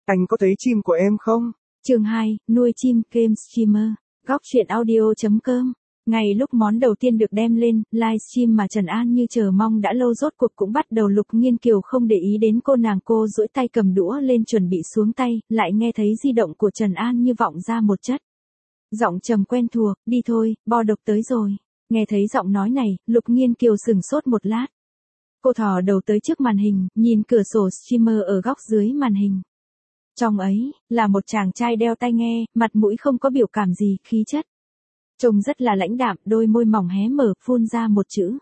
Anh có thấy chim của em không? Chương 2, nuôi chim game streamer. Góc truyện audio.com. Ngay lúc món đầu tiên được đem lên, livestream mà Trần An Như chờ mong đã lâu rốt cuộc cũng bắt đầu. Lục Nghiên Kiều không để ý đến cô duỗi tay cầm đũa lên chuẩn bị xuống tay, lại nghe thấy di động của Trần An Như vọng ra một chất giọng trầm quen thuộc, đi thôi, bo độc tới rồi. Nghe thấy giọng nói này, Lục Nghiên Kiều sừng sốt một lát. Cô thò đầu tới trước màn hình, nhìn cửa sổ streamer ở góc dưới màn hình. Trong ấy, là một chàng trai đeo tai nghe, mặt mũi không có biểu cảm gì, khí chất trông rất là lãnh đạm, đôi môi mỏng hé mở, phun ra một chữ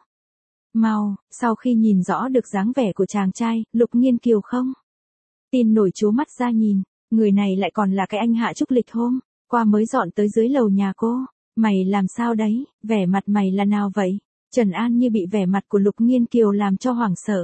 mau. Sau khi nhìn rõ được dáng vẻ của chàng trai, Lục Nghiên Kiều không tin nổi trố mắt ra nhìn, người này lại còn là cái anh Hạ Trúc Lịch hôm qua mới dọn tới dưới lầu nhà cô. Mày làm sao đấy, vẻ mặt mày là nào vậy? Trần An Như bị vẻ mặt của Lục Nghiên Kiều làm cho hoảng sợ.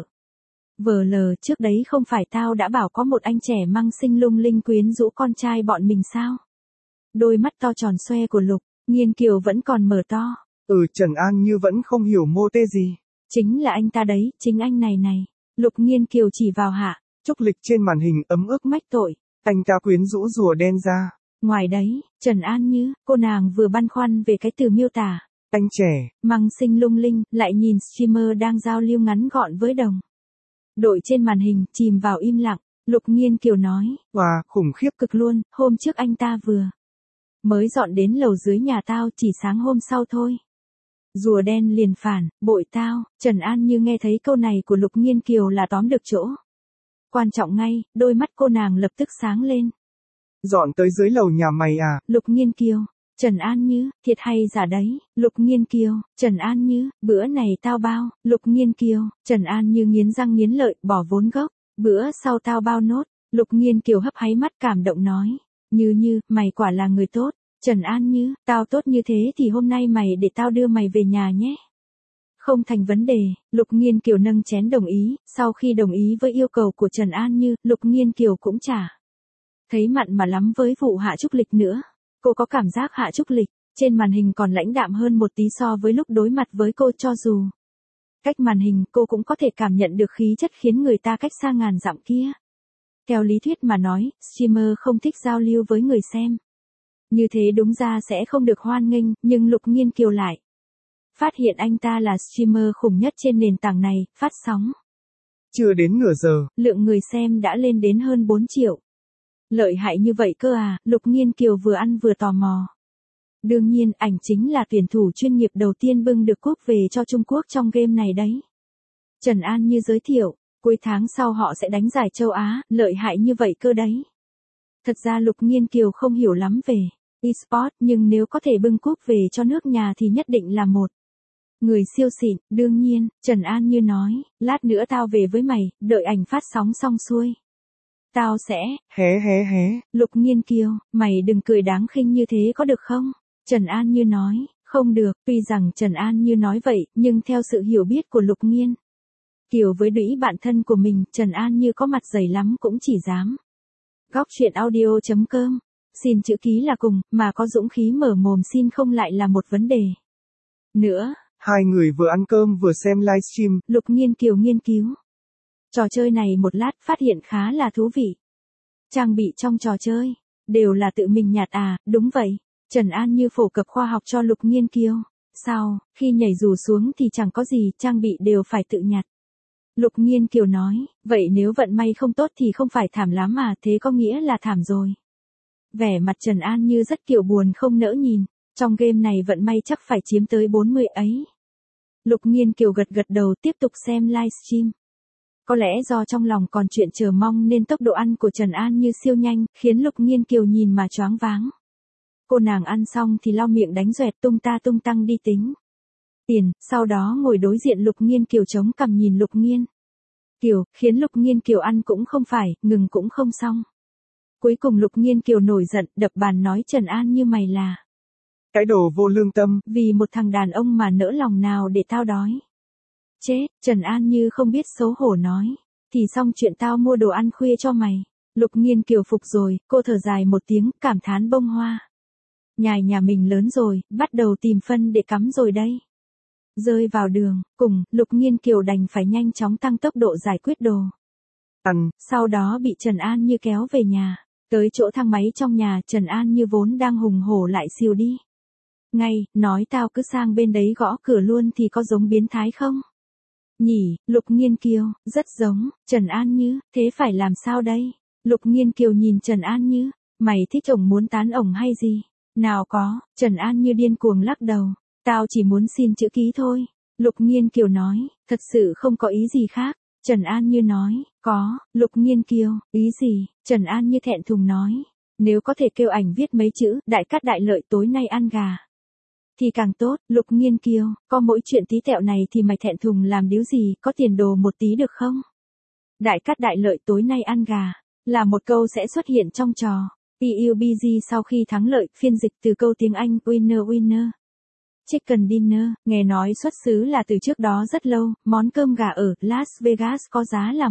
Vờ lờ, trước đấy không phải tao đã bảo có một anh trẻ măng xinh lung linh quyến rũ con trai bọn mình sao? Đôi mắt to tròn xoe của Lục Nghiên Kiều vẫn còn mở to. Trần An Như vẫn không hiểu mô tê gì. Chính là anh ta đấy, chính anh này. Lục Nghiên Kiều chỉ vào Hạ Trúc Lịch trên màn hình ấm ức mách tội. Anh ta quyến rũ rùa đen ra. Ngoài đấy, Trần An Như, cô nàng vừa băn khoăn về cái từ miêu tả. Anh trẻ, măng xinh lung linh, lại nhìn streamer đang giao lưu ngắn gọn với đồng đội trên màn hình, chìm vào im lặng. Lục Nghiên Kiều nói. Wow, khủng khiếp cực luôn, hôm trước anh ta vừa mới dọn đến lầu dưới nhà tao, chỉ sáng hôm sau thôi. Rùa đen liền phản, bội tao. Trần An Như nghe thấy câu này của Lục Nghiên Kiều là tóm được chỗ quan trọng ngay, đôi mắt cô nàng lập tức sáng lên. Dọn tới dưới lầu nhà mày à? Lục Nghiên Kiều. Trần An Như, thiệt hay giả đấy? Lục Nghiên Kiều. Trần An Như, bữa này tao bao. Lục Nghiên Kiều. Trần An Như nghiến răng nghiến lợi, bỏ vốn gốc. Bữa sau tao bao nốt. Lục Nghiên Kiều hấp háy mắt cảm động nói. Như, mày quả là người tốt. Trần An Như, tao tốt như thế thì hôm nay mày để tao đưa mày về nhà nhé. Không thành vấn đề. Lục Nghiên Kiều nâng chén đồng ý. Sau khi đồng ý với yêu cầu của Trần An Như, Lục Nghiên Kiều cũng chả thấy mặn mà lắm với vụ Hạ Trúc Lịch nữa. Cô có cảm giác Hạ Trúc Lịch trên màn hình còn lãnh đạm hơn một tí so với lúc đối mặt với cô, cho dù cách màn hình cô cũng có thể cảm nhận được khí chất khiến người ta cách xa ngàn dặm kia. Theo lý thuyết mà nói, streamer không thích giao lưu với người xem. Như thế đúng ra sẽ không được hoan nghênh, nhưng Lục Nghiên Kiều lại phát hiện anh ta là streamer khủng nhất trên nền tảng này, phát sóng chưa đến nửa giờ, lượng người xem đã lên đến hơn 4 triệu. Lợi hại như vậy cơ à? Lục Nghiên Kiều vừa ăn vừa tò mò. Đương nhiên, ảnh chính là tuyển thủ chuyên nghiệp đầu tiên bưng được cúp về cho Trung Quốc trong game này đấy. Trần An Như giới thiệu, cuối tháng sau họ sẽ đánh giải châu Á, lợi hại như vậy cơ đấy. Thật ra Lục Nghiên Kiều không hiểu lắm về eSports, nhưng nếu có thể bưng cúp về cho nước nhà thì nhất định là một người siêu xịn. Đương nhiên, Trần An Như nói, lát nữa tao về với mày, đợi ảnh phát sóng xong xuôi. Tao sẽ hé. Lục Nghiên Kiều, mày đừng cười đáng khinh như thế có được không? Trần An Như nói, không được. Tuy rằng Trần An Như nói vậy, nhưng theo sự hiểu biết của Lục Nghiên Kiều với đũy bạn thân của mình, Trần An Như có mặt dày lắm cũng chỉ dám. Góc truyện audio.com. Xin chữ ký là cùng, mà có dũng khí mở mồm xin không lại là một vấn đề nữa. Hai người vừa ăn cơm vừa xem livestream. Lục Nghiên Kiều nghiên cứu trò chơi này một lát, phát hiện khá là thú vị. Trang bị trong trò chơi đều là tự mình nhặt à? Đúng vậy. Trần An Như phổ cập khoa học cho Lục Nghiên Kiều. Sau khi nhảy dù xuống thì chẳng có gì, trang bị đều phải tự nhặt. Lục Nghiên Kiều nói, vậy nếu vận may không tốt thì không phải thảm lắm à? Thế có nghĩa là thảm rồi. Vẻ mặt Trần An Như rất kiểu buồn không nỡ nhìn. Trong game này vận may chắc phải chiếm tới 40 ấy. Lục Nghiên Kiều gật đầu tiếp tục xem livestream. Có lẽ do trong lòng còn chuyện chờ mong nên tốc độ ăn của Trần An Như siêu nhanh, khiến Lục Nghiên Kiều nhìn mà choáng váng. Cô nàng ăn xong thì lau miệng đánh doẹt tung tăng đi tính tiền, sau đó ngồi đối diện Lục Nghiên Kiều chống cằm nhìn Lục Nghiên Kiều, khiến Lục Nghiên Kiều ăn cũng không phải, ngừng cũng không xong. Cuối cùng Lục Nghiên Kiều nổi giận, đập bàn nói Trần An Như mày là cái đồ vô lương tâm. Vì một thằng đàn ông mà nỡ lòng nào để tao đói chết. Trần An Như không biết xấu hổ nói, thì xong chuyện tao mua đồ ăn khuya cho mày. Lục Nghiên Kiều phục rồi, cô thở dài một tiếng, cảm thán bông hoa nhài nhà mình lớn rồi, bắt đầu tìm phân để cắm rồi đây. Rơi vào đường cùng, Lục Nghiên Kiều đành phải nhanh chóng tăng tốc độ giải quyết đồ Ăn. Sau đó bị Trần An Như kéo về nhà. Tới chỗ thang máy trong nhà, Trần An Như vốn đang hùng hổ lại xìu đi. Ngay, nói tao cứ sang bên đấy gõ cửa luôn thì có giống biến thái không? Nhỉ, Lục Nghiên Kiều, rất giống. Trần An Như, thế phải làm sao đây? Lục Nghiên Kiều nhìn Trần An Như, mày thích ổng muốn tán ổng hay gì? Nào có, Trần An Như điên cuồng lắc đầu. Tao chỉ muốn xin chữ ký thôi. Lục Nghiên Kiều nói, thật sự không có ý gì khác. Trần An Như nói, có. Lục Nghiên Kiều, ý gì? Trần An Như thẹn thùng nói, nếu có thể kêu ảnh viết mấy chữ, đại cát đại lợi tối nay ăn gà thì càng tốt. Lục Nghiên Kiều, có mỗi chuyện tí tẹo này thì mày thẹn thùng làm điếu gì, có tiền đồ một tí được không? Đại cát đại lợi tối nay ăn gà, là một câu sẽ xuất hiện trong trò PUBG sau khi thắng lợi, phiên dịch từ câu tiếng Anh winner winner. Chicken dinner, nghe nói xuất xứ là từ trước đó rất lâu, món cơm gà ở Las Vegas có giá là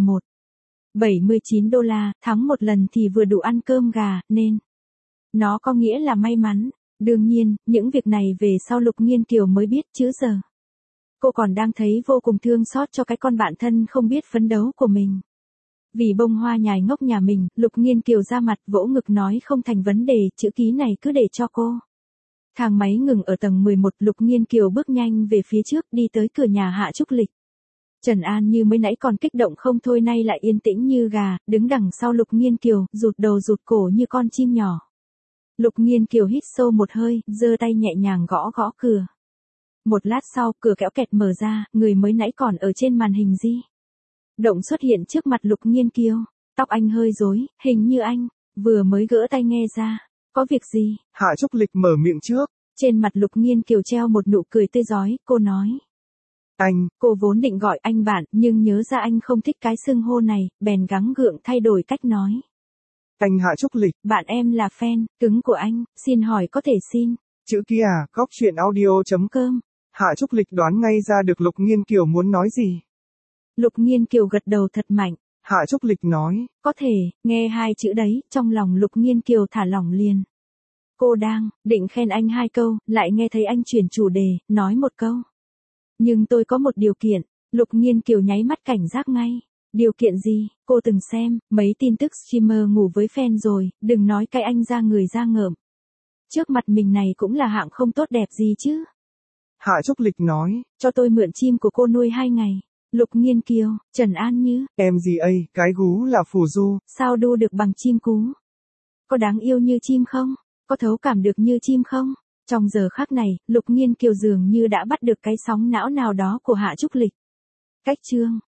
$79, thắng một lần thì vừa đủ ăn cơm gà, nên nó có nghĩa là may mắn. Đương nhiên, những việc này về sau Lục Nghiên Kiều mới biết chứ giờ. Cô còn đang thấy vô cùng thương xót cho cái con bạn thân không biết phấn đấu của mình. Vì bông hoa nhài ngốc nhà mình, Lục Nghiên Kiều ra mặt vỗ ngực nói không thành vấn đề, chữ ký này cứ để cho cô. Thang máy ngừng ở tầng 11, Lục Nghiên Kiều bước nhanh về phía trước đi tới cửa nhà Hạ Trúc Lịch. Trần An Như mới nãy còn kích động không thôi nay lại yên tĩnh như gà, đứng đằng sau Lục Nghiên Kiều, rụt đầu rụt cổ như con chim nhỏ. Lục Nghiên Kiều hít sâu một hơi, giơ tay nhẹ nhàng gõ gõ cửa. Một lát sau, cửa kéo kẹt mở ra, người mới nãy còn ở trên màn hình di động xuất hiện trước mặt Lục Nghiên Kiều. Tóc anh hơi rối, hình như anh vừa mới gỡ tai nghe ra. Có việc gì? Hạ Trúc Lịch mở miệng trước. Trên mặt Lục Nghiên Kiều treo một nụ cười tươi rói, cô nói. Anh. Cô vốn định gọi anh bạn, nhưng nhớ ra anh không thích cái xưng hô này, bèn gắng gượng thay đổi cách nói. Anh Hạ Trúc Lịch. Bạn em là fan cứng của anh, xin hỏi có thể xin chữ ký à? Góc chuyện audio.com. Hạ Trúc Lịch đoán ngay ra được Lục Nghiên Kiều muốn nói gì. Lục Nghiên Kiều gật đầu thật mạnh. Hạ Trúc Lịch nói. Có thể, nghe hai chữ đấy, trong lòng Lục Nghiên Kiều thả lỏng liền. Cô đang định khen anh 2 câu, lại nghe thấy anh chuyển chủ đề, nói một câu. Nhưng tôi có một điều kiện. Lục Nghiên Kiều nháy mắt cảnh giác ngay. Điều kiện gì? Cô từng xem mấy tin tức streamer ngủ với fan rồi, đừng nói cái anh ra người ra ngợm. Trước mặt mình này cũng là hạng không tốt đẹp gì chứ. Hạ Trúc Lịch nói. Cho tôi mượn chim của cô nuôi 2 ngày. Lục Nghiên Kiều, Trần An Như. Em gì ấy, cái gú là phù du. Sao đu được bằng chim cú? Có đáng yêu như chim không? Có thấu cảm được như chim không? Trong giờ khắc này, Lục Nghiên Kiều dường như đã bắt được cái sóng não nào đó của Hạ Trúc Lịch. Cách chương